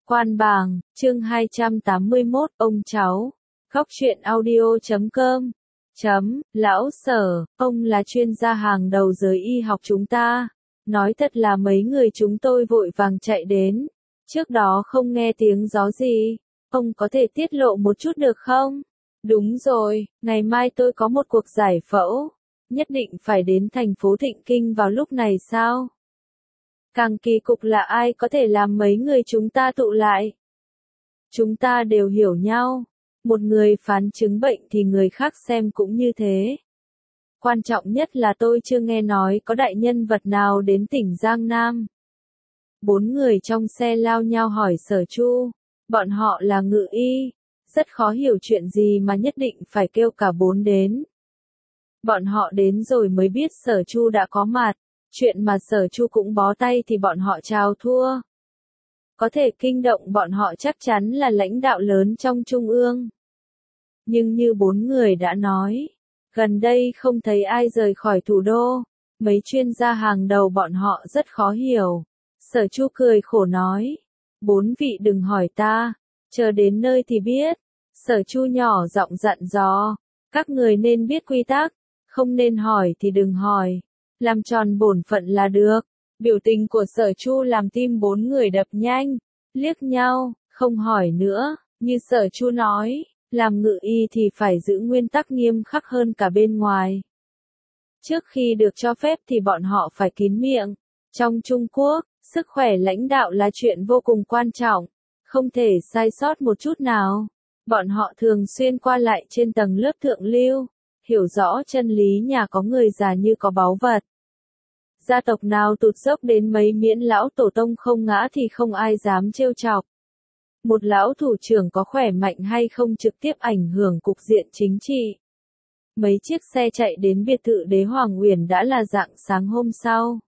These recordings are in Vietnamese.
Quan Bàng, chương 281, ông cháu. Góc truyện audio.com. Lão Sở, ông là chuyên gia hàng đầu giới y học chúng ta. Nói thật là mấy người chúng tôi vội vàng chạy đến. Trước đó không nghe tiếng gió gì. Ông có thể tiết lộ một chút được không? Đúng rồi, ngày mai tôi có một cuộc giải phẫu. Nhất định phải đến thành phố Thịnh Kinh vào lúc này sao? Càng kỳ cục là ai có thể làm mấy người chúng ta tụ lại. Chúng ta đều hiểu nhau. Một người phán chứng bệnh thì người khác xem cũng như thế. Quan trọng nhất là tôi chưa nghe nói có đại nhân vật nào đến tỉnh Giang Nam. 4 người trong xe lao nhau hỏi Sở Chu. Bọn họ là ngự y. Rất khó hiểu chuyện gì mà nhất định phải kêu cả 4 đến. Bọn họ đến rồi mới biết Sở Chu đã có mặt. Chuyện mà Sở Chu cũng bó tay thì bọn họ chào thua. Có thể kinh động bọn họ chắc chắn là lãnh đạo lớn trong trung ương. Nhưng như 4 người đã nói, gần đây không thấy ai rời khỏi thủ đô. Mấy chuyên gia hàng đầu bọn họ rất khó hiểu. Sở Chu cười khổ nói, 4 vị đừng hỏi ta, chờ đến nơi thì biết. Sở Chu nhỏ giọng dặn dò, các người nên biết quy tắc, không nên hỏi thì đừng hỏi. Làm tròn bổn phận là được. Biểu tình của Sở Chu làm tim 4 người đập nhanh, liếc nhau, không hỏi nữa. Như Sở Chu nói, làm ngự y thì phải giữ nguyên tắc nghiêm khắc hơn cả bên ngoài. Trước khi được cho phép thì bọn họ phải kín miệng. Trong Trung Quốc, sức khỏe lãnh đạo là chuyện vô cùng quan trọng, không thể sai sót một chút nào. Bọn họ thường xuyên qua lại trên tầng lớp thượng lưu, hiểu rõ chân lý nhà có người già như có báu vật. Gia tộc nào tụt dốc đến mấy miễn lão tổ tông không ngã thì không ai dám trêu chọc. Một lão thủ trưởng có khỏe mạnh hay không trực tiếp ảnh hưởng cục diện chính trị. Mấy chiếc xe chạy đến biệt thự Đế Hoàng Uyển đã là rạng sáng hôm sau.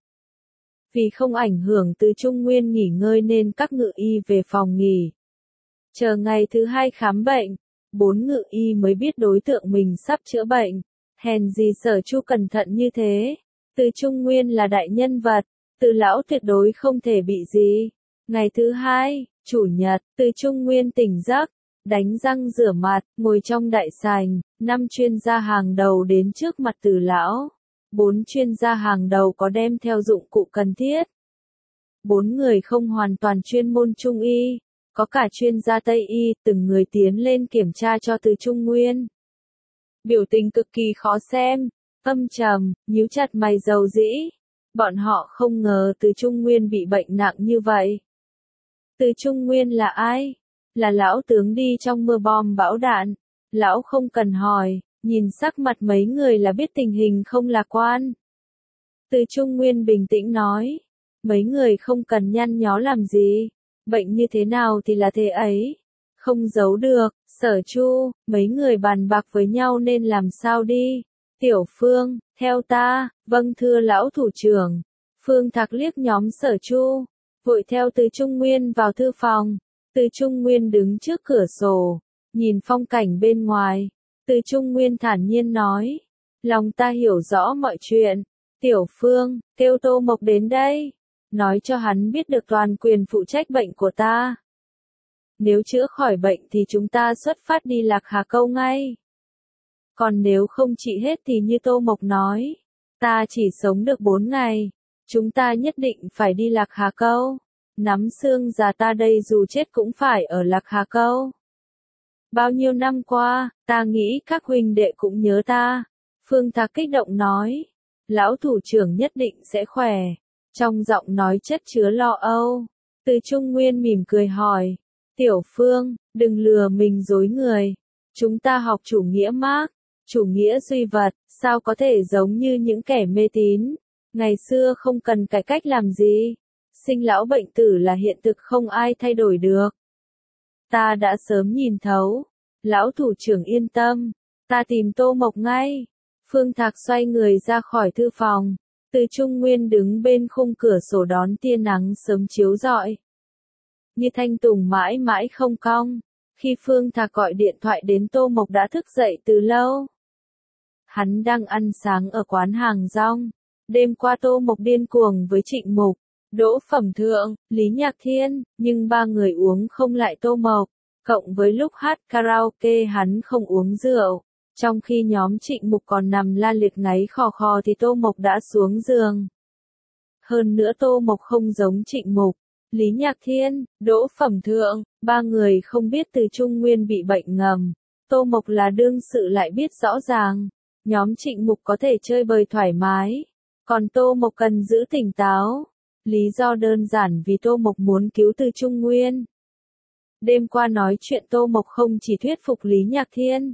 Vì không ảnh hưởng Từ Trung Nguyên nghỉ ngơi nên các ngự y về phòng nghỉ. Chờ ngày thứ 2 khám bệnh, 4 ngự y mới biết đối tượng mình sắp chữa bệnh. Hèn gì Sở Chu cẩn thận như thế. Từ Trung Nguyên là đại nhân vật, Từ lão tuyệt đối không thể bị gì. Ngày thứ 2, Chủ nhật, Từ Trung Nguyên tỉnh giấc, đánh răng rửa mặt, ngồi trong đại sảnh, 5 chuyên gia hàng đầu đến trước mặt Từ lão. 4 chuyên gia hàng đầu có đem theo dụng cụ cần thiết. 4 người không hoàn toàn chuyên môn Trung y, có cả chuyên gia Tây y, từng người tiến lên kiểm tra cho Từ Trung Nguyên. Biểu tình cực kỳ khó xem, âm trầm, nhíu chặt mày rầu rĩ. Bọn họ không ngờ Từ Trung Nguyên bị bệnh nặng như vậy. Từ Trung Nguyên là ai? Là lão tướng đi trong mưa bom bão đạn. Lão không cần hỏi, nhìn sắc mặt mấy người là biết tình hình không lạc quan. Từ Trung Nguyên bình tĩnh nói, mấy người không cần nhăn nhó làm gì, bệnh như thế nào thì là thế ấy. Không giấu được, Sở Chu, mấy người bàn bạc với nhau nên làm sao đi. Tiểu Phương, theo ta, vâng thưa lão thủ trưởng. Phương Thạc liếc nhóm Sở Chu, vội theo Từ Trung Nguyên vào thư phòng. Từ Trung Nguyên đứng trước cửa sổ, nhìn phong cảnh bên ngoài. Từ Trung Nguyên thản nhiên nói, lòng ta hiểu rõ mọi chuyện. Tiểu Phương, kêu Tô Mộc đến đây, nói cho hắn biết được toàn quyền phụ trách bệnh của ta. Nếu chữa khỏi bệnh thì chúng ta xuất phát đi Lạc Hà Câu ngay. Còn nếu không trị hết thì như Tô Mộc nói, ta chỉ sống được 4 ngày, chúng ta nhất định phải đi Lạc Hà Câu. Nắm xương già ta đây dù chết cũng phải ở Lạc Hà Câu. Bao nhiêu năm qua, ta nghĩ các huynh đệ cũng nhớ ta. Phương Thạc kích động nói, lão thủ trưởng nhất định sẽ khỏe. Trong giọng nói chất chứa lo âu. Từ Trung Nguyên mỉm cười hỏi, Tiểu Phương, đừng lừa mình dối người. Chúng ta học chủ nghĩa Mác, chủ nghĩa duy vật, sao có thể giống như những kẻ mê tín. Ngày xưa không cần cải cách làm gì. Sinh lão bệnh tử là hiện thực không ai thay đổi được. Ta đã sớm nhìn thấu. Lão thủ trưởng yên tâm, ta tìm Tô Mộc ngay. Phương Thạc xoay người ra khỏi thư phòng. Từ Trung Nguyên đứng bên khung cửa sổ đón tia nắng sớm chiếu rọi. Như thanh tùng mãi mãi không cong. Khi Phương Thạc gọi điện thoại đến Tô Mộc đã thức dậy từ lâu. Hắn đang ăn sáng ở quán hàng rong. Đêm qua Tô Mộc điên cuồng với Trịnh Mục. Đỗ Phẩm Thượng, Lý Nhạc Thiên, nhưng ba người uống không lại Tô Mộc, cộng với lúc hát karaoke hắn không uống rượu. Trong khi nhóm Trịnh Mục còn nằm la liệt ngáy khò khò thì Tô Mộc đã xuống giường. Hơn nữa Tô Mộc không giống Trịnh Mục, Lý Nhạc Thiên, Đỗ Phẩm Thượng, ba người không biết Từ Trung Nguyên bị bệnh ngầm. Tô Mộc là đương sự lại biết rõ ràng. Nhóm Trịnh Mục có thể chơi bời thoải mái, còn Tô Mộc cần giữ tỉnh táo. Lý do đơn giản vì Tô Mộc muốn cứu Từ Trung Nguyên. Đêm qua nói chuyện Tô Mộc không chỉ thuyết phục Lý Nhạc Thiên,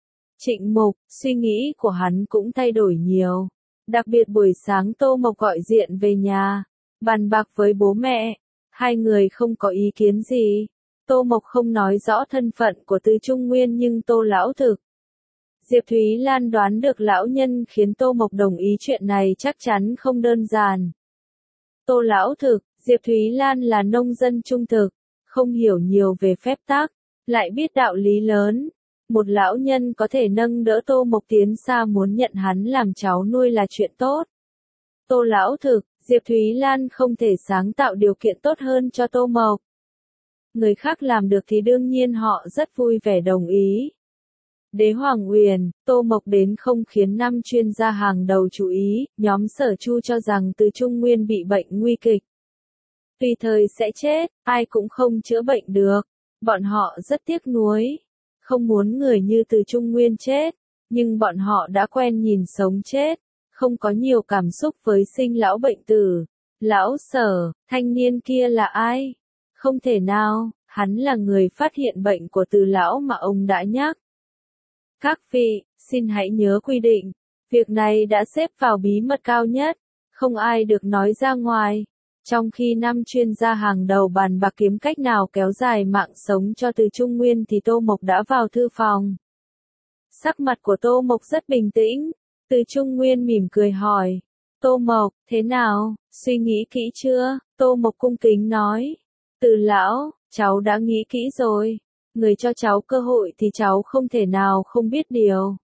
Trịnh Mục, suy nghĩ của hắn cũng thay đổi nhiều. Đặc biệt buổi sáng Tô Mộc gọi điện về nhà, bàn bạc với bố mẹ, hai người không có ý kiến gì. Tô Mộc không nói rõ thân phận của Từ Trung Nguyên nhưng Tô lão thực. Diệp Thúy Lan đoán được lão nhân khiến Tô Mộc đồng ý chuyện này chắc chắn không đơn giản. Tô lão thực, Diệp Thúy Lan là nông dân trung thực, không hiểu nhiều về phép tắc, lại biết đạo lý lớn. Một lão nhân có thể nâng đỡ Tô Mộc tiến xa muốn nhận hắn làm cháu nuôi là chuyện tốt. Tô lão thực, Diệp Thúy Lan không thể sáng tạo điều kiện tốt hơn cho Tô Mộc. Người khác làm được thì đương nhiên họ rất vui vẻ đồng ý. Đế Hoàng Uyển, Tô Mộc đến không khiến 5 chuyên gia hàng đầu chú ý, nhóm Sở Chu cho rằng Từ Trung Nguyên bị bệnh nguy kịch. Tùy thời sẽ chết, ai cũng không chữa bệnh được. Bọn họ rất tiếc nuối, không muốn người như Từ Trung Nguyên chết, nhưng bọn họ đã quen nhìn sống chết, không có nhiều cảm xúc với sinh lão bệnh tử. Lão Sở, thanh niên kia là ai? Không thể nào, hắn là người phát hiện bệnh của Từ lão mà ông đã nhắc. Các vị, xin hãy nhớ quy định, việc này đã xếp vào bí mật cao nhất, không ai được nói ra ngoài. Trong khi 5 chuyên gia hàng đầu bàn bạc kiếm cách nào kéo dài mạng sống cho Từ Trung Nguyên thì Tô Mộc đã vào thư phòng. Sắc mặt của Tô Mộc rất bình tĩnh, Từ Trung Nguyên mỉm cười hỏi, Tô Mộc, thế nào, suy nghĩ kỹ chưa? Tô Mộc cung kính nói, Từ lão, cháu đã nghĩ kỹ rồi, người cho cháu cơ hội thì cháu không thể nào không biết điều.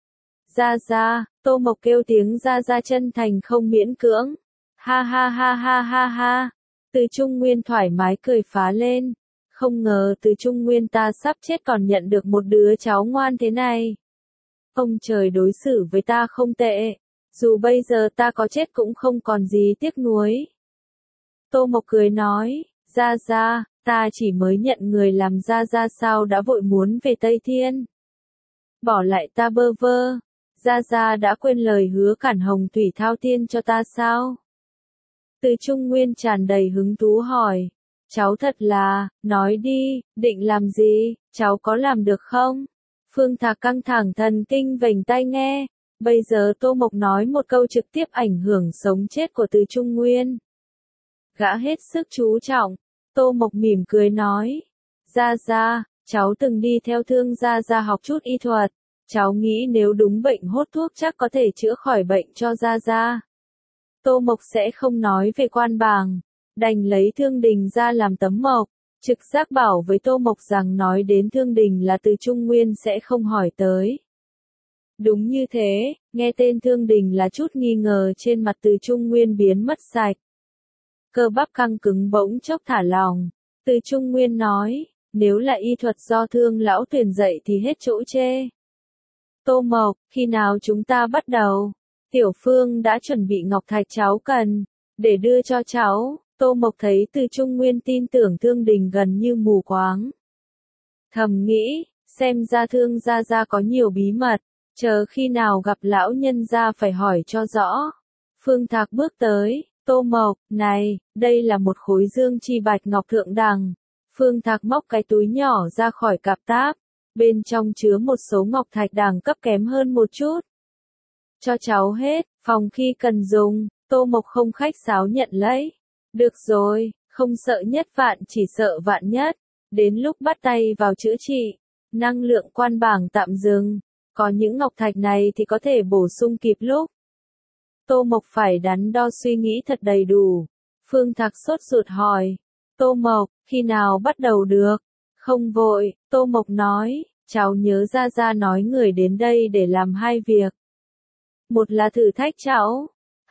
Gia Gia, Tô Mộc kêu tiếng Gia Gia chân thành không miễn cưỡng. Ha ha ha ha ha ha. Từ Trung Nguyên thoải mái cười phá lên. Không ngờ Từ Trung Nguyên ta sắp chết còn nhận được một đứa cháu ngoan thế này. Ông trời đối xử với ta không tệ. Dù bây giờ ta có chết cũng không còn gì tiếc nuối. Tô Mộc cười nói, Gia Gia, ta chỉ mới nhận người làm Gia Gia sao đã vội muốn về Tây Thiên. Bỏ lại ta bơ vơ. Gia Gia đã quên lời hứa cản Hồng Thủy Thao Tiên cho ta sao? Từ Trung Nguyên tràn đầy hứng thú hỏi. Cháu thật là, nói đi, định làm gì, cháu có làm được không? Phương Thạc căng thẳng thần kinh vểnh tai nghe. Bây giờ Tô Mộc nói một câu trực tiếp ảnh hưởng sống chết của Từ Trung Nguyên. Gã hết sức chú trọng. Tô Mộc mỉm cười nói. Gia Gia, cháu từng đi theo Thương Gia Gia học chút y thuật. Cháu nghĩ nếu đúng bệnh hốt thuốc chắc có thể chữa khỏi bệnh cho Gia Gia. Tô Mộc sẽ không nói về quan bàng, đành lấy Thương Đình ra làm tấm mộc, trực giác bảo với Tô Mộc rằng nói đến Thương Đình là Từ Trung Nguyên sẽ không hỏi tới. Đúng như thế, nghe tên Thương Đình là chút nghi ngờ trên mặt Từ Trung Nguyên biến mất sạch. Cơ bắp căng cứng bỗng chốc thả lỏng, Từ Trung Nguyên nói, nếu là y thuật do Thương lão tuyển dạy thì hết chỗ chê. Tô Mộc, khi nào chúng ta bắt đầu? Tiểu Phương đã chuẩn bị ngọc thạch cháu cần, để đưa cho cháu. Tô Mộc thấy Từ Trung Nguyên tin tưởng Thương Đình gần như mù quáng. Thầm nghĩ, xem ra Thương Gia Gia có nhiều bí mật, chờ khi nào gặp lão nhân gia phải hỏi cho rõ. Phương Thạc bước tới, Tô Mộc, này, đây là một khối dương chi bạch ngọc thượng đẳng. Phương Thạc móc cái túi nhỏ ra khỏi cặp táp, bên trong chứa một số ngọc thạch đẳng cấp kém hơn một chút. Cho cháu hết, phòng khi cần dùng. Tô Mộc không khách sáo nhận lấy. Được rồi, không sợ nhất vạn chỉ sợ vạn nhất. Đến lúc bắt tay vào chữa trị, năng lượng quan bảng tạm dừng. Có những ngọc thạch này thì có thể bổ sung kịp lúc. Tô Mộc phải đắn đo suy nghĩ thật đầy đủ. Phương Thạc sốt ruột hỏi. Tô Mộc, khi nào bắt đầu được? Không vội, Tô Mộc nói. Cháu nhớ Gia Gia nói người đến đây để làm hai việc. Một là thử thách cháu.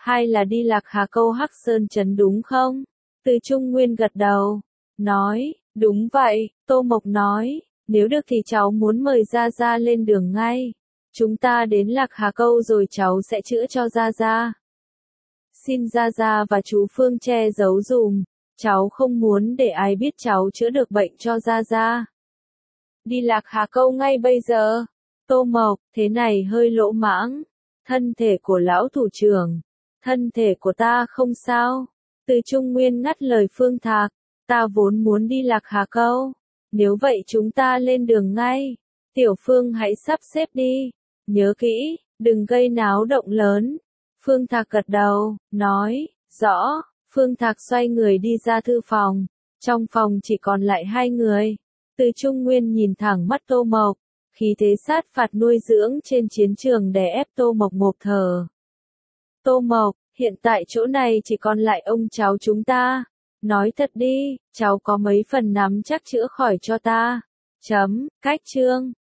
Hay là đi Lạc Hà Câu Hắc Sơn Trấn đúng không? Từ Trung Nguyên gật đầu, nói, đúng vậy, Tô Mộc nói, nếu được thì cháu muốn mời Gia Gia lên đường ngay. Chúng ta đến Lạc Hà Câu rồi cháu sẽ chữa cho Gia Gia. Xin Gia Gia và chú Phương che giấu dùm, cháu không muốn để ai biết cháu chữa được bệnh cho Gia Gia. Đi Lạc Hà Câu ngay bây giờ. Tô Mộc, thế này hơi lỗ mãng. Thân thể của lão thủ trưởng, thân thể của ta không sao. Từ Trung Nguyên ngắt lời Phương Thạc, ta vốn muốn đi Lạc Hà Câu. Nếu vậy chúng ta lên đường ngay. Tiểu Phương hãy sắp xếp đi. Nhớ kỹ, đừng gây náo động lớn. Phương Thạc gật đầu, nói, rõ. Phương Thạc xoay người đi ra thư phòng. Trong phòng chỉ còn lại hai người. Từ Trung Nguyên nhìn thẳng mắt Tô Mộc. Khí thế sát phạt nuôi dưỡng trên chiến trường đè ép Tô Mộc ngộp thở. Tô Mộc, hiện tại chỗ này chỉ còn lại ông cháu chúng ta. Nói thật đi, cháu có mấy phần nắm chắc chữa khỏi cho ta. Cách chương.